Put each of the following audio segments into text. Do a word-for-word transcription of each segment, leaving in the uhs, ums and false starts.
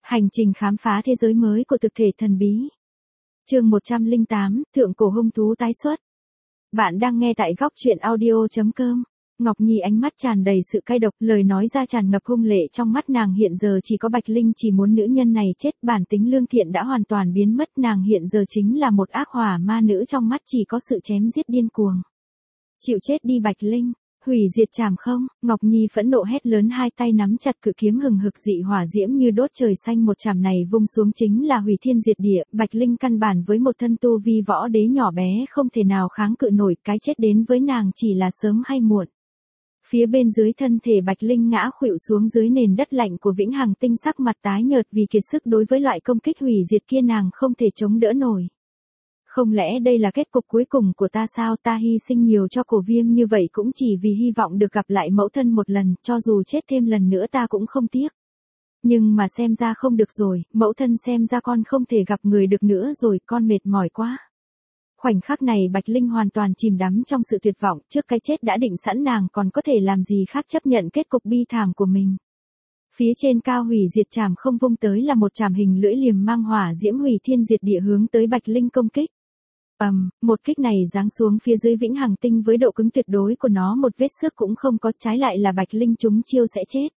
Hành trình khám phá thế giới mới của thực thể thần bí. Chương một trăm lẻ tám, Thượng cổ hung thú tái xuất. Bạn đang nghe tại góc truyện audio chấm com. Ngọc Nhi ánh mắt tràn đầy sự cay độc, lời nói ra tràn ngập hung lệ, trong mắt nàng hiện giờ chỉ có Bạch Linh, chỉ muốn nữ nhân này chết, bản tính lương thiện đã hoàn toàn biến mất, nàng hiện giờ chính là một ác hỏa ma nữ, trong mắt chỉ có sự chém giết điên cuồng. Chịu chết đi Bạch Linh, hủy diệt chảm không? Ngọc Nhi phẫn nộ hét lớn, hai tay nắm chặt cự kiếm hừng hực dị hỏa diễm như đốt trời xanh, một chảm này vung xuống chính là hủy thiên diệt địa. Bạch Linh căn bản với một thân tu vi võ đế nhỏ bé không thể nào kháng cự nổi, cái chết đến với nàng chỉ là sớm hay muộn. Phía bên dưới thân thể Bạch Linh ngã khuỵu xuống dưới nền đất lạnh của Vĩnh Hằng Tinh, sắc mặt tái nhợt vì kiệt sức, đối với loại công kích hủy diệt kia nàng không thể chống đỡ nổi. Không lẽ đây là kết cục cuối cùng của ta sao? Ta hy sinh nhiều cho Cổ Viêm như vậy cũng chỉ vì hy vọng được gặp lại mẫu thân một lần, cho dù chết thêm lần nữa ta cũng không tiếc. Nhưng mà xem ra không được rồi, mẫu thân xem ra con không thể gặp người được nữa rồi, con mệt mỏi quá. Khoảnh khắc này Bạch Linh hoàn toàn chìm đắm trong sự tuyệt vọng, trước cái chết đã định sẵn, nàng còn có thể làm gì khác chấp nhận kết cục bi thảm của mình. Phía trên cao hủy diệt chảm không vung tới là một chảm hình lưỡi liềm mang hỏa diễm hủy thiên diệt địa hướng tới Bạch Linh công kích. ầm, um, một kích này giáng xuống phía dưới Vĩnh Hằng Tinh, với độ cứng tuyệt đối của nó một vết xước cũng không có, trái lại là Bạch Linh trúng chiêu sẽ chết.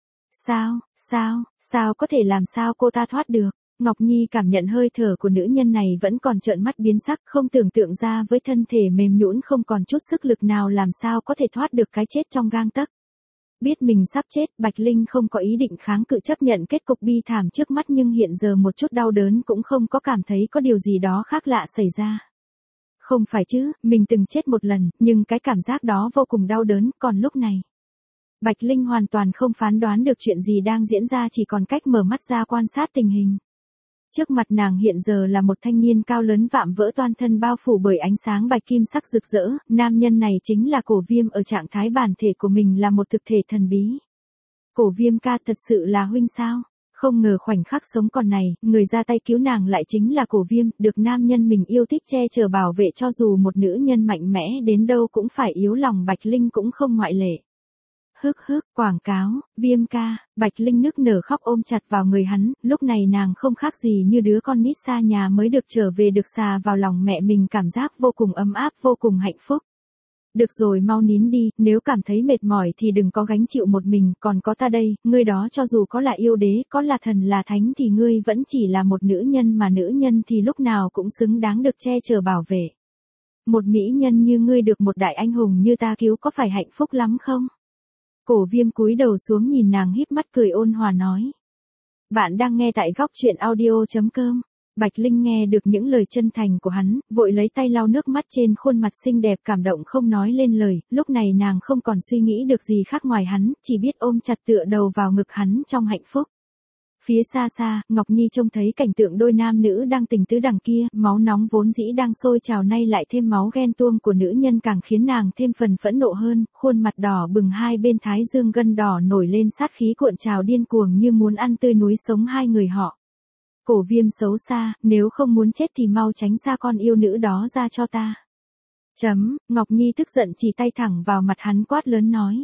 Sao, sao, sao có thể, làm sao cô ta thoát được? Ngọc Nhi cảm nhận hơi thở của nữ nhân này vẫn còn trợn mắt biến sắc, không tưởng tượng ra với thân thể mềm nhũn không còn chút sức lực nào làm sao có thể thoát được cái chết trong gang tấc. Biết mình sắp chết, Bạch Linh không có ý định kháng cự chấp nhận kết cục bi thảm trước mắt, nhưng hiện giờ một chút đau đớn cũng không có, cảm thấy có điều gì đó khác lạ xảy ra. Không phải chứ, mình từng chết một lần, nhưng cái cảm giác đó vô cùng đau đớn, còn lúc này. Bạch Linh hoàn toàn không phán đoán được chuyện gì đang diễn ra, chỉ còn cách mở mắt ra quan sát tình hình. Trước mặt nàng hiện giờ là một thanh niên cao lớn vạm vỡ, toàn thân bao phủ bởi ánh sáng bạch kim sắc rực rỡ, nam nhân này chính là Cổ Viêm, ở trạng thái bản thể của mình là một thực thể thần bí. Cổ Viêm ca, thật sự là huynh sao? Không ngờ khoảnh khắc sống còn này, người ra tay cứu nàng lại chính là Cổ Viêm, được nam nhân mình yêu thích che chở bảo vệ, cho dù một nữ nhân mạnh mẽ đến đâu cũng phải yếu lòng, Bạch Linh cũng không ngoại lệ. Hức hức, quảng cáo, Viêm ca, Bạch Linh nức nở khóc ôm chặt vào người hắn, lúc này nàng không khác gì như đứa con nít xa nhà mới được trở về, được xà vào lòng mẹ mình, cảm giác vô cùng ấm áp, vô cùng hạnh phúc. Được rồi, mau nín đi, nếu cảm thấy mệt mỏi thì đừng có gánh chịu một mình, còn có ta đây, ngươi đó cho dù có là yêu đế, có là thần là thánh thì ngươi vẫn chỉ là một nữ nhân, mà nữ nhân thì lúc nào cũng xứng đáng được che chở bảo vệ. Một mỹ nhân như ngươi được một đại anh hùng như ta cứu có phải hạnh phúc lắm không? Cổ Viêm cúi đầu xuống nhìn nàng, híp mắt cười ôn hòa nói. Bạn đang nghe tại góc truyện audio chấm com. Bạch Linh nghe được những lời chân thành của hắn, vội lấy tay lau nước mắt trên khuôn mặt xinh đẹp, cảm động không nói lên lời, lúc này nàng không còn suy nghĩ được gì khác ngoài hắn, chỉ biết ôm chặt tựa đầu vào ngực hắn trong hạnh phúc. Phía xa xa, Ngọc Nhi trông thấy cảnh tượng đôi nam nữ đang tình tứ đằng kia, máu nóng vốn dĩ đang sôi trào nay lại thêm máu ghen tuông của nữ nhân, càng khiến nàng thêm phần phẫn nộ hơn, khuôn mặt đỏ bừng, hai bên thái dương gân đỏ nổi lên, sát khí cuộn trào điên cuồng như muốn ăn tươi núi sống hai người họ. Cổ Viêm xấu xa, nếu không muốn chết thì mau tránh xa con yêu nữ đó ra cho ta. Chấm, Ngọc Nhi tức giận chỉ tay thẳng vào mặt hắn, quát lớn nói.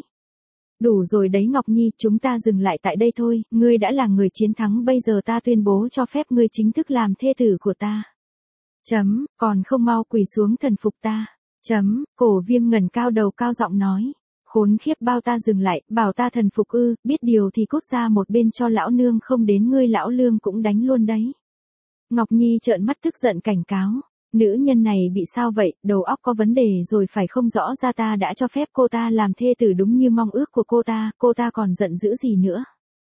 Đủ rồi đấy Ngọc Nhi, chúng ta dừng lại tại đây thôi, ngươi đã là người chiến thắng, bây giờ ta tuyên bố cho phép ngươi chính thức làm thê tử của ta. Chấm, còn không mau quỳ xuống thần phục ta. Chấm, Cổ Viêm ngẩng cao đầu cao giọng nói. Khốn khiếp, bao ta dừng lại, bảo ta thần phục ư, biết điều thì cút ra một bên cho lão nương, không đến ngươi lão lương cũng đánh luôn đấy. Ngọc Nhi trợn mắt tức giận cảnh cáo. Nữ nhân này bị sao vậy, đầu óc có vấn đề rồi phải không? Rõ ra ta đã cho phép cô ta làm thê tử đúng như mong ước của cô ta, cô ta còn giận dữ gì nữa?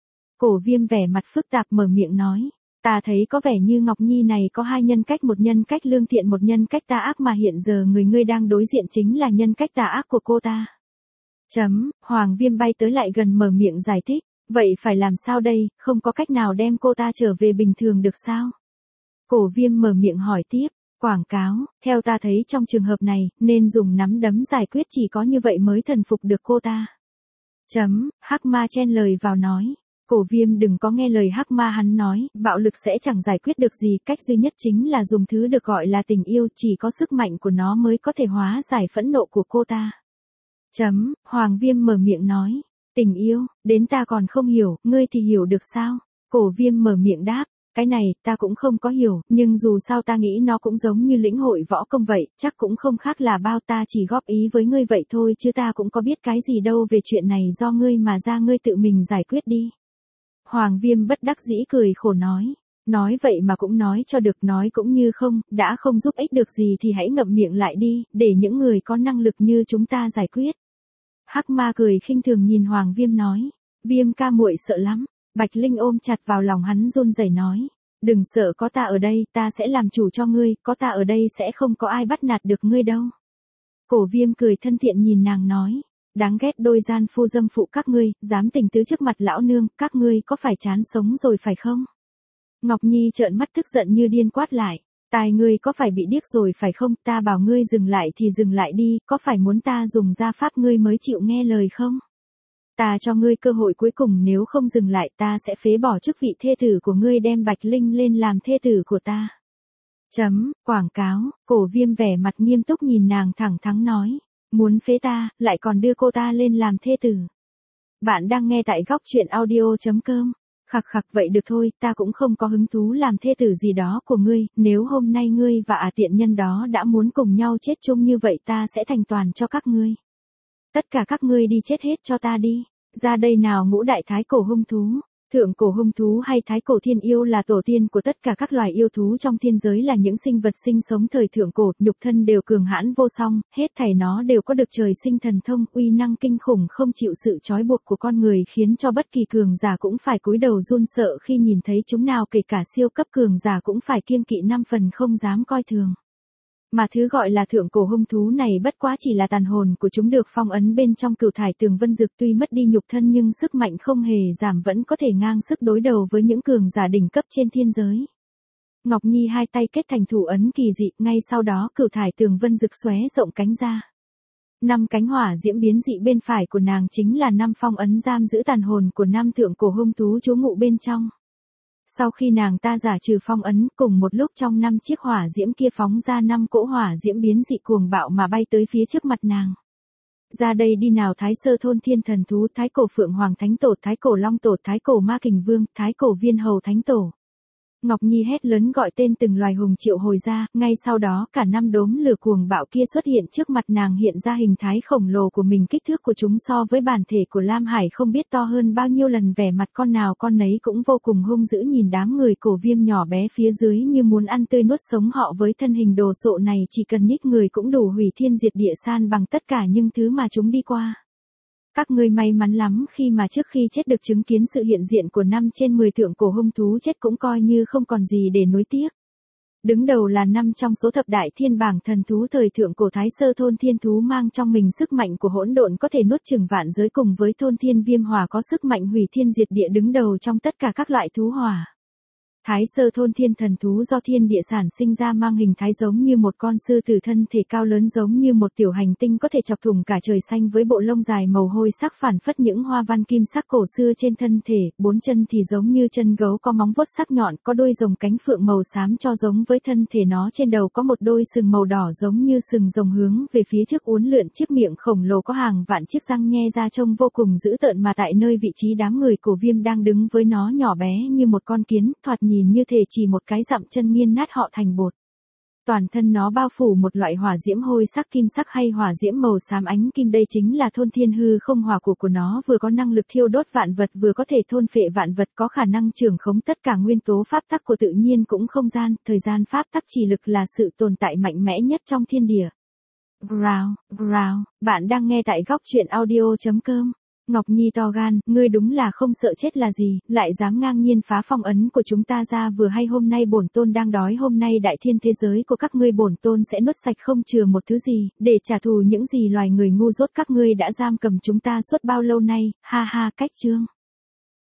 Cổ Viêm vẻ mặt phức tạp mở miệng nói. Ta thấy có vẻ như Ngọc Nhi này có hai nhân cách, một nhân cách lương thiện, một nhân cách tà ác, mà hiện giờ người ngươi đang đối diện chính là nhân cách tà ác của cô ta. Chấm, Hoàng Viêm bay tới lại gần mở miệng giải thích. Vậy phải làm sao đây, không có cách nào đem cô ta trở về bình thường được sao? Cổ Viêm mở miệng hỏi tiếp. Quảng cáo, theo ta thấy trong trường hợp này, nên dùng nắm đấm giải quyết, chỉ có như vậy mới thần phục được cô ta. Chấm, Hắc Ma chen lời vào nói. Cổ Viêm đừng có nghe lời Hắc Ma, hắn nói, bạo lực sẽ chẳng giải quyết được gì, cách duy nhất chính là dùng thứ được gọi là tình yêu, chỉ có sức mạnh của nó mới có thể hóa giải phẫn nộ của cô ta. Chấm, Hoàng Viêm mở miệng nói. Tình yêu, đến ta còn không hiểu, ngươi thì hiểu được sao? Cổ Viêm mở miệng đáp, cái này, ta cũng không có hiểu, nhưng dù sao ta nghĩ nó cũng giống như lĩnh hội võ công vậy, chắc cũng không khác là bao, ta chỉ góp ý với ngươi vậy thôi chứ ta cũng có biết cái gì đâu, về chuyện này do ngươi mà ra, ngươi tự mình giải quyết đi. Hoàng Viêm bất đắc dĩ cười khổ nói, nói vậy mà cũng nói cho được, nói cũng như không, đã không giúp ích được gì thì hãy ngậm miệng lại đi, để những người có năng lực như chúng ta giải quyết. Hắc Ma cười khinh thường nhìn Hoàng Viêm nói, Viêm ca muội sợ lắm. Bạch Linh ôm chặt vào lòng hắn run rẩy nói, đừng sợ, có ta ở đây, ta sẽ làm chủ cho ngươi, có ta ở đây sẽ không có ai bắt nạt được ngươi đâu. Cổ Viêm cười thân thiện nhìn nàng nói, đáng ghét đôi gian phu dâm phụ các ngươi, dám tình tứ trước mặt lão nương, các ngươi có phải chán sống rồi phải không? Ngọc Nhi trợn mắt tức giận như điên quát lại, tai ngươi có phải bị điếc rồi phải không, ta bảo ngươi dừng lại thì dừng lại đi, có phải muốn ta dùng gia pháp ngươi mới chịu nghe lời không? Ta cho ngươi cơ hội cuối cùng, nếu không dừng lại ta sẽ phế bỏ chức vị thê tử của ngươi, đem Bạch Linh lên làm thê tử của ta. Chấm, quảng cáo. Cổ Viêm vẻ mặt nghiêm túc nhìn nàng thẳng thắn nói, muốn phế ta, lại còn đưa cô ta lên làm thê tử. Bạn đang nghe tại góc truyện audio chấm com. Khặc khặc, vậy được thôi, ta cũng không có hứng thú làm thê tử gì đó của ngươi, nếu hôm nay ngươi và ả tiện nhân đó đã muốn cùng nhau chết chung như vậy ta sẽ thành toàn cho các ngươi. Tất cả các ngươi đi chết hết cho ta đi. Ra đây nào ngũ đại thái cổ hung thú. Thượng cổ hung thú hay thái cổ thiên yêu là tổ tiên của tất cả các loài yêu thú trong thiên giới, là những sinh vật sinh sống thời thượng cổ, nhục thân đều cường hãn vô song, hết thảy nó đều có được trời sinh thần thông, uy năng kinh khủng không chịu sự trói buộc của con người, khiến cho bất kỳ cường giả cũng phải cúi đầu run sợ khi nhìn thấy chúng, nào kể cả siêu cấp cường giả cũng phải kiêng kỵ năm phần, không dám coi thường. Mà thứ gọi là thượng cổ hung thú này bất quá chỉ là tàn hồn của chúng được phong ấn bên trong cửu thải tường vân dực, tuy mất đi nhục thân nhưng sức mạnh không hề giảm, vẫn có thể ngang sức đối đầu với những cường giả đỉnh cấp trên thiên giới. Ngọc Nhi hai tay kết thành thủ ấn kỳ dị, ngay sau đó cửu thải tường vân dực xóe rộng cánh ra. Năm cánh hỏa diễm biến dị bên phải của nàng chính là năm phong ấn giam giữ tàn hồn của năm thượng cổ hung thú trú ngụ bên trong. Sau khi nàng ta giả trừ phong ấn, cùng một lúc trong năm chiếc hỏa diễm kia phóng ra năm cỗ hỏa diễm biến dị cuồng bạo mà bay tới phía trước mặt nàng. Ra đây đi nào, Thái Sơ thôn thiên thần thú, Thái cổ Phượng Hoàng Thánh Tổ, Thái cổ Long Tổ, Thái cổ Ma Kình Vương, Thái cổ Viên Hầu Thánh Tổ. Ngọc Nhi hét lớn gọi tên từng loài hùng triệu hồi ra, ngay sau đó cả năm đốm lửa cuồng bạo kia xuất hiện trước mặt nàng, hiện ra hình thái khổng lồ của mình, kích thước của chúng so với bản thể của Lam Hải không biết to hơn bao nhiêu lần, vẻ mặt con nào con nấy cũng vô cùng hung dữ, nhìn đám người Cổ Viêm nhỏ bé phía dưới như muốn ăn tươi nuốt sống họ, với thân hình đồ sộ này chỉ cần nhích người cũng đủ hủy thiên diệt địa, san bằng tất cả những thứ mà chúng đi qua. Các ngươi may mắn lắm khi mà trước khi chết được chứng kiến sự hiện diện của năm trên mười thượng cổ hung thú chết, cũng coi như không còn gì để nuối tiếc. Đứng đầu là năm trong số thập đại thiên bảng thần thú thời thượng cổ, Thái Sơ thôn thiên thú mang trong mình sức mạnh của hỗn độn, có thể nuốt chửng vạn giới, cùng với thôn thiên viêm hỏa có sức mạnh hủy thiên diệt địa, đứng đầu trong tất cả các loại thú hỏa. Thái Sơ thôn thiên thần thú do thiên địa sản sinh ra, mang hình thái giống như một con sư tử, thân thể cao lớn giống như một tiểu hành tinh có thể chọc thủng cả trời xanh, với bộ lông dài màu hôi sắc phản phất những hoa văn kim sắc cổ xưa trên thân thể, bốn chân thì giống như chân gấu có móng vuốt sắc nhọn, có đôi rồng cánh phượng màu xám cho giống với thân thể nó, trên đầu có một đôi sừng màu đỏ giống như sừng rồng hướng về phía trước uốn lượn, chiếc miệng khổng lồ có hàng vạn chiếc răng nhe ra, trông vô cùng dữ tợn, mà tại nơi vị trí đám người Cổ Viêm đang đứng với nó nhỏ bé như một con kiến, thoạt nhìn như thể chỉ một cái dặm chân nghiền nát họ thành bột. Toàn thân nó bao phủ một loại hỏa diễm hôi sắc kim sắc hay hỏa diễm màu xám ánh kim, đây chính là thôn thiên hư không hỏa của của nó, vừa có năng lực thiêu đốt vạn vật, vừa có thể thôn phệ vạn vật, có khả năng trưởng khống tất cả nguyên tố pháp tắc của tự nhiên cũng không gian, thời gian, pháp tắc, chỉ lực là sự tồn tại mạnh mẽ nhất trong thiên địa. Wow, wow, bạn đang nghe tại góc truyện audio chấm com. Ngọc Nhi to gan, ngươi đúng là không sợ chết là gì, lại dám ngang nhiên phá phong ấn của chúng ta ra, vừa hay hôm nay bổn tôn đang đói, hôm nay đại thiên thế giới của các ngươi bổn tôn sẽ nuốt sạch không chừa một thứ gì, để trả thù những gì loài người ngu dốt các ngươi đã giam cầm chúng ta suốt bao lâu nay, ha ha, cách chương.